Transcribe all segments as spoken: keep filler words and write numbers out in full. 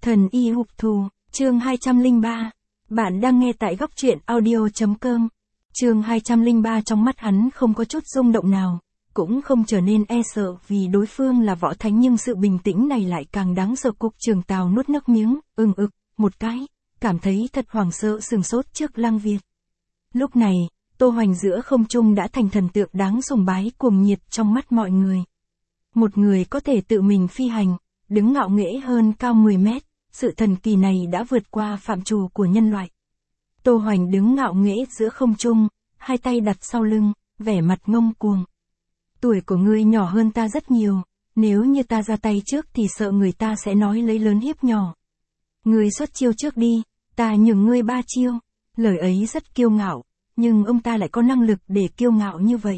Thần y hục thù, chương hai trăm lẻ ba. Bạn đang nghe tại góc truyện audio chấm com. Chương hai trăm lẻ ba. Trong mắt hắn không có chút rung động nào, cũng không trở nên e sợ vì đối phương là võ thánh, nhưng sự bình tĩnh này lại càng đáng sợ. Cục Trường Tào nuốt nước miếng, ưng ực, một cái, cảm thấy thật hoảng sợ sừng sốt trước Lăng Việt. Lúc này, Tô Hoành giữa không trung đã thành thần tượng đáng sùng bái cuồng nhiệt trong mắt mọi người. Một người có thể tự mình phi hành, đứng ngạo nghễ hơn cao mười mét, sự thần kỳ này đã vượt qua phạm trù của nhân loại. Tô Hoành đứng ngạo nghễ giữa không trung, hai tay đặt sau lưng, vẻ mặt ngông cuồng. Tuổi của ngươi nhỏ hơn ta rất nhiều, nếu như ta ra tay trước thì sợ người ta sẽ nói lấy lớn hiếp nhỏ. Ngươi xuất chiêu trước đi, ta nhường ngươi ba chiêu. Lời ấy rất kiêu ngạo, nhưng ông ta lại có năng lực để kiêu ngạo như vậy.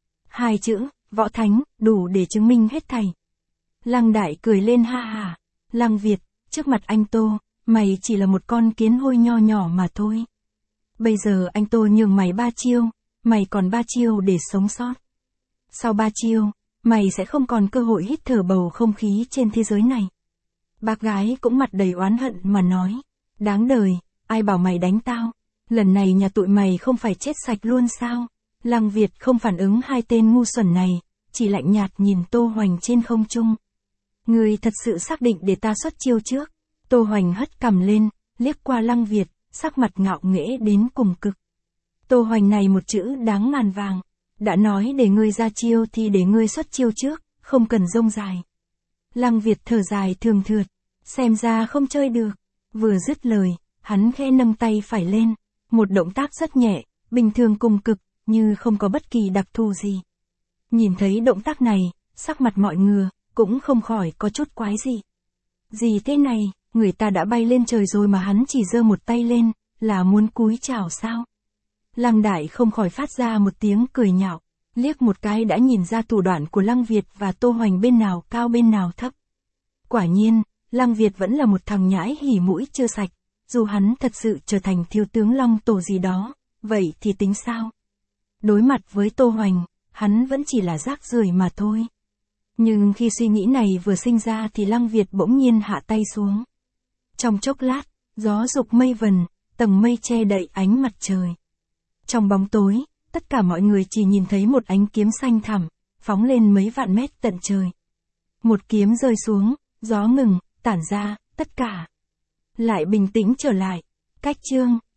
Hai chữ, võ thánh, đủ để chứng minh hết thảy. Lăng Đại cười lên ha ha. Lăng Việt, trước mặt anh Tô, mày chỉ là một con kiến hôi nho nhỏ mà thôi. Bây giờ anh Tô nhường mày ba chiêu, mày còn ba chiêu để sống sót. Sau ba chiêu, mày sẽ không còn cơ hội hít thở bầu không khí trên thế giới này. Bác gái cũng mặt đầy oán hận mà nói, đáng đời, ai bảo mày đánh tao, lần này nhà tụi mày không phải chết sạch luôn sao? Lăng Việt không phản ứng hai tên ngu xuẩn này, chỉ lạnh nhạt nhìn Tô Hoành trên không trung. Ngươi thật sự xác định để ta xuất chiêu trước? Tô Hoành hất cằm lên, liếc qua Lăng Việt, sắc mặt ngạo nghễ đến cùng cực. Tô Hoành này một chữ đáng ngàn vàng, đã nói để ngươi ra chiêu thì để ngươi xuất chiêu trước, không cần rông dài. Lăng Việt thở dài thường thượt, xem ra không chơi được. Vừa dứt lời, hắn khẽ nâng tay phải lên, một động tác rất nhẹ, bình thường cùng cực, như không có bất kỳ đặc thù gì. Nhìn thấy động tác này, sắc mặt mọi người cũng không khỏi có chút quái dị. Gì thế này, người ta đã bay lên trời rồi mà hắn chỉ giơ một tay lên, là muốn cúi chào sao? Lăng Đại không khỏi phát ra một tiếng cười nhạo, liếc một cái đã nhìn ra thủ đoạn của Lăng Việt và Tô Hoành bên nào cao bên nào thấp. Quả nhiên, Lăng Việt vẫn là một thằng nhãi hỉ mũi chưa sạch, dù hắn thật sự trở thành thiếu tướng Long Tổ gì đó, vậy thì tính sao? Đối mặt với Tô Hoành, hắn vẫn chỉ là rác rưởi mà thôi. Nhưng khi suy nghĩ này vừa sinh ra thì Lăng Việt bỗng nhiên hạ tay xuống. Trong chốc lát, gió dục mây vần, tầng mây che đậy ánh mặt trời. Trong bóng tối, tất cả mọi người chỉ nhìn thấy một ánh kiếm xanh thẳm, phóng lên mấy vạn mét tận trời. Một kiếm rơi xuống, gió ngừng, tản ra, tất cả lại bình tĩnh trở lại. Cách chương